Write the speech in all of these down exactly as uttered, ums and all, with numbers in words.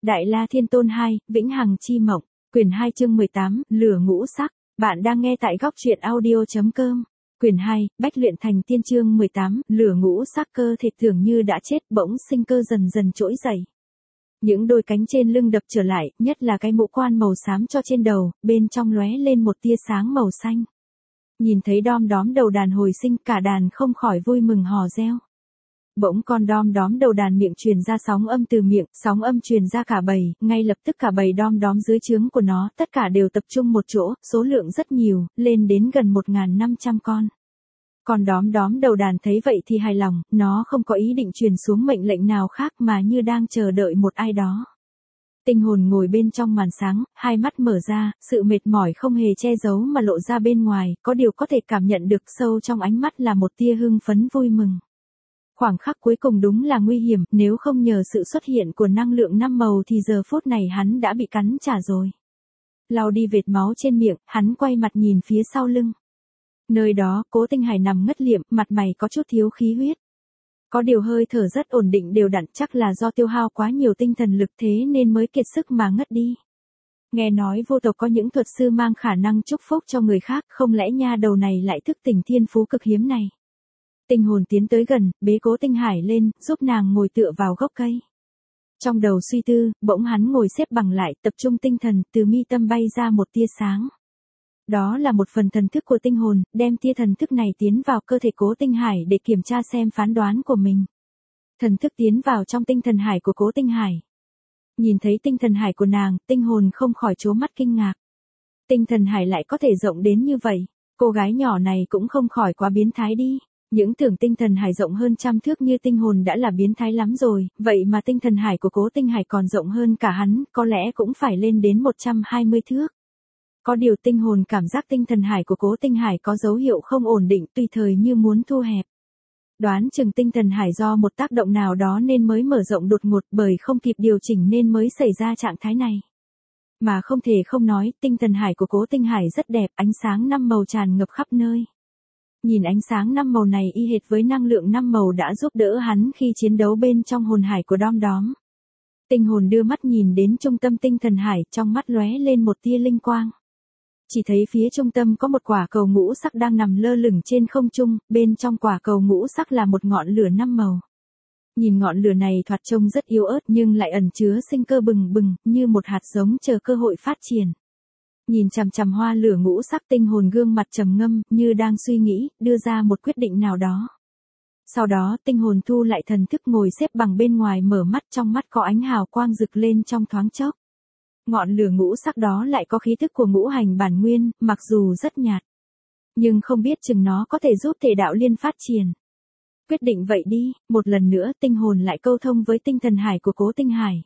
Đại La Thiên Tôn hai, Vĩnh Hằng Chi Mộng, quyển hai chương mười tám, Lửa Ngũ Sắc. Bạn đang nghe tại góc truyện audio chấm com. Quyển hai, Bách Luyện Thành Tiên chương mười tám, Lửa Ngũ Sắc. Cơ thể tưởng như đã chết bỗng sinh cơ dần dần trỗi dậy. Những đôi cánh trên lưng đập trở lại, nhất là cái mũ quan màu xám cho trên đầu, bên trong lóe lên một tia sáng màu xanh. Nhìn thấy đom đóm đầu đàn hồi sinh, cả đàn không khỏi vui mừng hò reo. Bỗng con đom đóm đầu đàn miệng truyền ra sóng âm từ miệng, sóng âm truyền ra cả bầy, ngay lập tức cả bầy đom đóm dưới trướng của nó, tất cả đều tập trung một chỗ, số lượng rất nhiều, lên đến gần một nghìn năm trăm con. Con đóm đóm đầu đàn thấy vậy thì hài lòng, nó không có ý định truyền xuống mệnh lệnh nào khác mà như đang chờ đợi một ai đó. Tinh hồn ngồi bên trong màn sáng, hai mắt mở ra, sự mệt mỏi không hề che giấu mà lộ ra bên ngoài, có điều có thể cảm nhận được sâu trong ánh mắt là một tia hưng phấn vui mừng. Khoảng khắc cuối cùng đúng là nguy hiểm, nếu không nhờ sự xuất hiện của năng lượng năm màu thì giờ phút này hắn đã bị cắn trả rồi. Lau đi vệt máu trên miệng, hắn quay mặt nhìn phía sau lưng. Nơi đó, Cố Tinh Hải nằm ngất liệm, mặt mày có chút thiếu khí huyết. Có điều hơi thở rất ổn định đều đặn, chắc là do tiêu hao quá nhiều tinh thần lực thế nên mới kiệt sức mà ngất đi. Nghe nói vô tộc có những thuật sư mang khả năng chúc phúc cho người khác, không lẽ nha đầu này lại thức tỉnh thiên phú cực hiếm này. Tinh hồn tiến tới gần, bế Cố Tinh Hải lên, giúp nàng ngồi tựa vào gốc cây. Trong đầu suy tư, bỗng hắn ngồi xếp bằng lại, tập trung tinh thần, từ mi tâm bay ra một tia sáng. Đó là một phần thần thức của tinh hồn, đem tia thần thức này tiến vào cơ thể Cố Tinh Hải để kiểm tra xem phán đoán của mình. Thần thức tiến vào trong tinh thần hải của Cố Tinh Hải. Nhìn thấy tinh thần hải của nàng, tinh hồn không khỏi trố mắt kinh ngạc. Tinh thần hải lại có thể rộng đến như vậy, cô gái nhỏ này cũng không khỏi quá biến thái đi. Những tưởng tinh thần hải rộng hơn trăm thước như tinh hồn đã là biến thái lắm rồi, vậy mà tinh thần hải của Cố Tinh Hải còn rộng hơn cả hắn, có lẽ cũng phải lên đến một trăm hai mươi thước. Có điều tinh hồn cảm giác tinh thần hải của Cố Tinh Hải có dấu hiệu không ổn định, tùy thời như muốn thu hẹp. Đoán chừng tinh thần hải do một tác động nào đó nên mới mở rộng đột ngột, bởi không kịp điều chỉnh nên mới xảy ra trạng thái này. Mà không thể không nói, tinh thần hải của Cố Tinh Hải rất đẹp, ánh sáng năm màu tràn ngập khắp nơi. Nhìn ánh sáng năm màu này y hệt với năng lượng năm màu đã giúp đỡ hắn khi chiến đấu bên trong hồn hải của đom đóm. Tinh hồn đưa mắt nhìn đến trung tâm tinh thần hải, trong mắt lóe lên một tia linh quang. Chỉ thấy phía trung tâm có một quả cầu ngũ sắc đang nằm lơ lửng trên không trung, bên trong quả cầu ngũ sắc là một ngọn lửa năm màu. Nhìn ngọn lửa này thoạt trông rất yếu ớt nhưng lại ẩn chứa sinh cơ bừng bừng, như một hạt giống chờ cơ hội phát triển. Nhìn chằm chằm hoa lửa ngũ sắc, tinh hồn gương mặt trầm ngâm, như đang suy nghĩ, đưa ra một quyết định nào đó. Sau đó, tinh hồn thu lại thần thức ngồi xếp bằng bên ngoài, mở mắt, trong mắt có ánh hào quang rực lên trong thoáng chốc. Ngọn lửa ngũ sắc đó lại có khí thức của ngũ hành bản nguyên, mặc dù rất nhạt. Nhưng không biết chừng nó có thể giúp thể đạo liên phát triển. Quyết định vậy đi, một lần nữa tinh hồn lại câu thông với tinh thần hải của Cố Tinh Hải.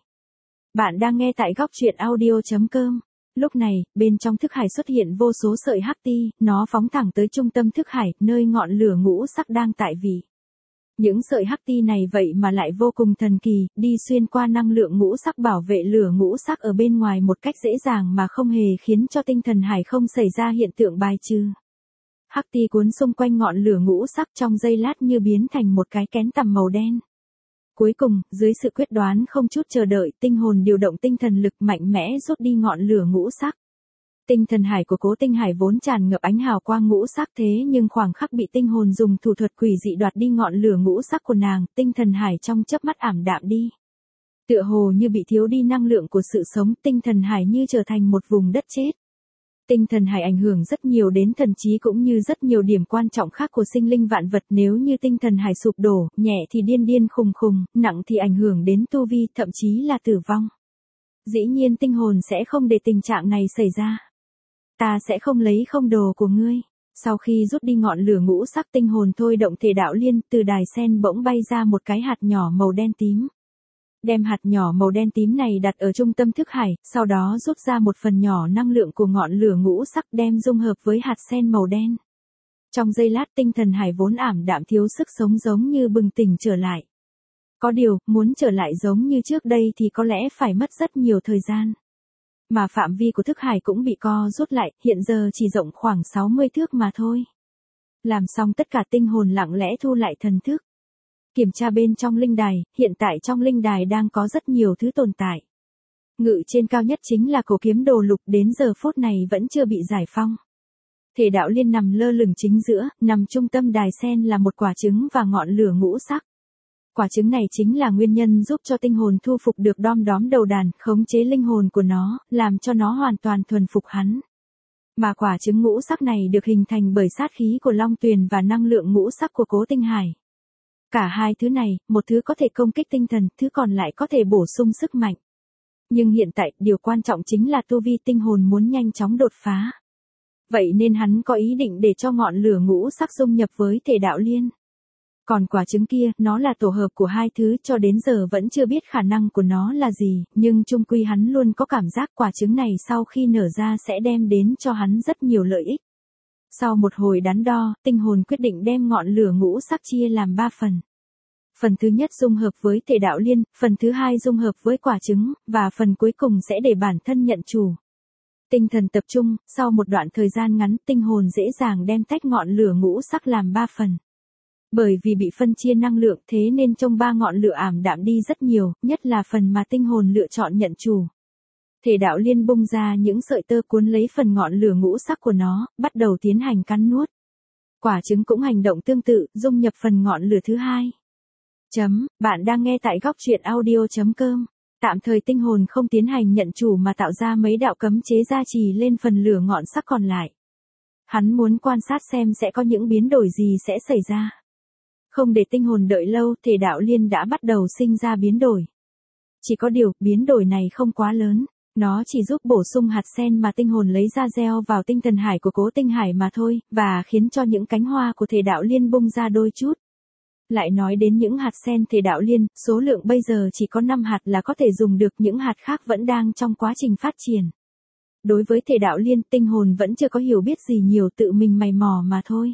Bạn đang nghe tại góc truyện audio chấm com. Lúc này, bên trong thức hải xuất hiện vô số sợi hắc ti, nó phóng thẳng tới trung tâm thức hải, nơi ngọn lửa ngũ sắc đang tại vị. Những sợi hắc ti này vậy mà lại vô cùng thần kỳ, đi xuyên qua năng lượng ngũ sắc bảo vệ lửa ngũ sắc ở bên ngoài một cách dễ dàng mà không hề khiến cho tinh thần hải không xảy ra hiện tượng bài trừ. Hắc ti cuốn xung quanh ngọn lửa ngũ sắc trong giây lát như biến thành một cái kén tằm màu đen. Cuối cùng, dưới sự quyết đoán không chút chờ đợi, tinh hồn điều động tinh thần lực mạnh mẽ rút đi ngọn lửa ngũ sắc. Tinh thần hải của Cố Tinh Hải vốn tràn ngập ánh hào quang ngũ sắc thế nhưng khoảng khắc bị tinh hồn dùng thủ thuật quỷ dị đoạt đi ngọn lửa ngũ sắc của nàng, tinh thần hải trong chớp mắt ảm đạm đi. Tựa hồ như bị thiếu đi năng lượng của sự sống, tinh thần hải như trở thành một vùng đất chết. Tinh thần hải ảnh hưởng rất nhiều đến thần trí cũng như rất nhiều điểm quan trọng khác của sinh linh vạn vật, nếu như tinh thần hải sụp đổ, nhẹ thì điên điên khùng khùng, nặng thì ảnh hưởng đến tu vi, thậm chí là tử vong. Dĩ nhiên tinh hồn sẽ không để tình trạng này xảy ra. Ta sẽ không lấy không đồ của ngươi. Sau khi rút đi ngọn lửa ngũ sắc, tinh hồn thôi động thể đạo liên, từ đài sen bỗng bay ra một cái hạt nhỏ màu đen tím. Đem hạt nhỏ màu đen tím này đặt ở trung tâm thức hải, sau đó rút ra một phần nhỏ năng lượng của ngọn lửa ngũ sắc đem dung hợp với hạt sen màu đen. Trong giây lát tinh thần hải vốn ảm đạm thiếu sức sống giống như bừng tỉnh trở lại. Có điều, muốn trở lại giống như trước đây thì có lẽ phải mất rất nhiều thời gian. Mà phạm vi của thức hải cũng bị co rút lại, hiện giờ chỉ rộng khoảng sáu mươi thước mà thôi. Làm xong tất cả tinh hồn lặng lẽ thu lại thần thức. Kiểm tra bên trong linh đài, hiện tại trong linh đài đang có rất nhiều thứ tồn tại. Ngự trên cao nhất chính là cổ kiếm đồ lục, đến giờ phút này vẫn chưa bị giải phong. Thể đạo liên nằm lơ lửng chính giữa, nằm trung tâm đài sen là một quả trứng và ngọn lửa ngũ sắc. Quả trứng này chính là nguyên nhân giúp cho tinh hồn thu phục được đom đóm đầu đàn, khống chế linh hồn của nó, làm cho nó hoàn toàn thuần phục hắn. Mà quả trứng ngũ sắc này được hình thành bởi sát khí của Long Tuyền và năng lượng ngũ sắc của Cố Tinh Hải. Cả hai thứ này, một thứ có thể công kích tinh thần, thứ còn lại có thể bổ sung sức mạnh. Nhưng hiện tại, điều quan trọng chính là tu vi tinh hồn muốn nhanh chóng đột phá. Vậy nên hắn có ý định để cho ngọn lửa ngũ sắc dung nhập với thể đạo liên. Còn quả trứng kia, nó là tổ hợp của hai thứ, cho đến giờ vẫn chưa biết khả năng của nó là gì, nhưng chung quy hắn luôn có cảm giác quả trứng này sau khi nở ra sẽ đem đến cho hắn rất nhiều lợi ích. Sau một hồi đắn đo, tinh hồn quyết định đem ngọn lửa ngũ sắc chia làm ba phần. Phần thứ nhất dung hợp với thể đạo liên, phần thứ hai dung hợp với quả trứng, và phần cuối cùng sẽ để bản thân nhận chủ. Tinh thần tập trung, sau một đoạn thời gian ngắn, tinh hồn dễ dàng đem tách ngọn lửa ngũ sắc làm ba phần. Bởi vì bị phân chia năng lượng thế nên trong ba ngọn lửa ảm đạm đi rất nhiều, nhất là phần mà tinh hồn lựa chọn nhận chủ. Thể đạo liên bung ra những sợi tơ cuốn lấy phần ngọn lửa ngũ sắc của nó, bắt đầu tiến hành cắn nuốt. Quả trứng cũng hành động tương tự, dung nhập phần ngọn lửa thứ hai. Chấm, bạn đang nghe tại góc truyện audio chấm com. Tạm thời tinh hồn không tiến hành nhận chủ mà tạo ra mấy đạo cấm chế gia trì lên phần lửa ngọn sắc còn lại. Hắn muốn quan sát xem sẽ có những biến đổi gì sẽ xảy ra. Không để tinh hồn đợi lâu, thể đạo liên đã bắt đầu sinh ra biến đổi. Chỉ có điều, biến đổi này không quá lớn, nó chỉ giúp bổ sung hạt sen mà tinh hồn lấy ra gieo vào tinh thần hải của Cố Tinh Hải mà thôi, và khiến cho những cánh hoa của thể đạo liên bung ra đôi chút. Lại nói đến những hạt sen thể đạo liên, số lượng bây giờ chỉ có năm hạt là có thể dùng được, những hạt khác vẫn đang trong quá trình phát triển. Đối với thể đạo liên, tinh hồn vẫn chưa có hiểu biết gì nhiều, tự mình mày mò mà thôi.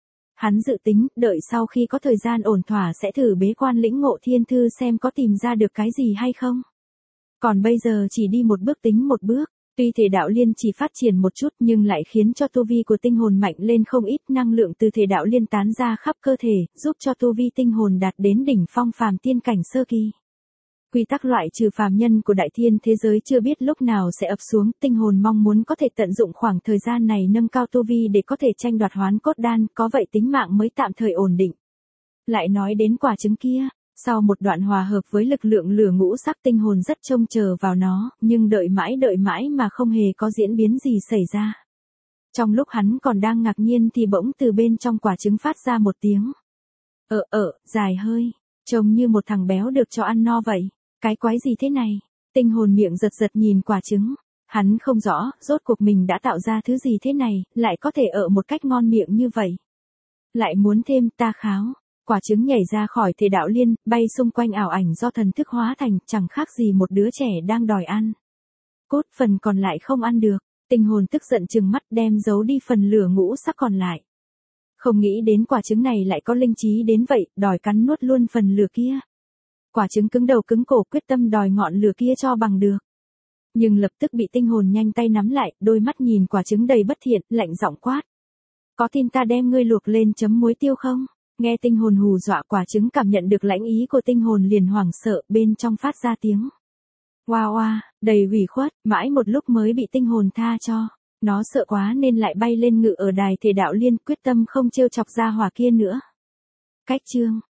Hắn dự tính, đợi sau khi có thời gian ổn thỏa sẽ thử bế quan lĩnh ngộ thiên thư xem có tìm ra được cái gì hay không. Còn bây giờ chỉ đi một bước tính một bước, tuy thể đạo liên chỉ phát triển một chút nhưng lại khiến cho tu vi của tinh hồn mạnh lên không ít, năng lượng từ thể đạo liên tán ra khắp cơ thể, giúp cho tu vi tinh hồn đạt đến đỉnh phong phàm tiên cảnh sơ kỳ. Quy tắc loại trừ phàm nhân của đại thiên thế giới chưa biết lúc nào sẽ ập xuống, tinh hồn mong muốn có thể tận dụng khoảng thời gian này nâng cao tu vi để có thể tranh đoạt hoán cốt đan, có vậy tính mạng mới tạm thời ổn định. Lại nói đến quả trứng kia, sau một đoạn hòa hợp với lực lượng lửa ngũ sắc, tinh hồn rất trông chờ vào nó, nhưng đợi mãi đợi mãi mà không hề có diễn biến gì xảy ra. Trong lúc hắn còn đang ngạc nhiên thì bỗng từ bên trong quả trứng phát ra một tiếng. Ờ ờ, dài hơi, trông như một thằng béo được cho ăn no vậy. Cái quái gì thế này? Tinh hồn miệng giật giật nhìn quả trứng. Hắn không rõ, rốt cuộc mình đã tạo ra thứ gì thế này, lại có thể ở một cách ngon miệng như vậy. Lại muốn thêm, ta kháo. Quả trứng nhảy ra khỏi thể đạo liên, bay xung quanh ảo ảnh do thần thức hóa thành, chẳng khác gì một đứa trẻ đang đòi ăn. Cốt phần còn lại không ăn được, tinh hồn tức giận trừng mắt đem giấu đi phần lửa ngũ sắc còn lại. Không nghĩ đến quả trứng này lại có linh trí đến vậy, đòi cắn nuốt luôn phần lửa kia. Quả trứng cứng đầu cứng cổ quyết tâm đòi ngọn lửa kia cho bằng được. Nhưng lập tức bị tinh hồn nhanh tay nắm lại, đôi mắt nhìn quả trứng đầy bất thiện, lạnh giọng quát. Có tin ta đem ngươi luộc lên chấm muối tiêu không? Nghe tinh hồn hù dọa, quả trứng cảm nhận được lãnh ý của tinh hồn liền hoảng sợ, bên trong phát ra tiếng. Oa oa, đầy ủy khuất, mãi một lúc mới bị tinh hồn tha cho. Nó sợ quá nên lại bay lên ngự ở đài thể đạo liên, quyết tâm không trêu chọc gia hỏa kia nữa. Cách chương.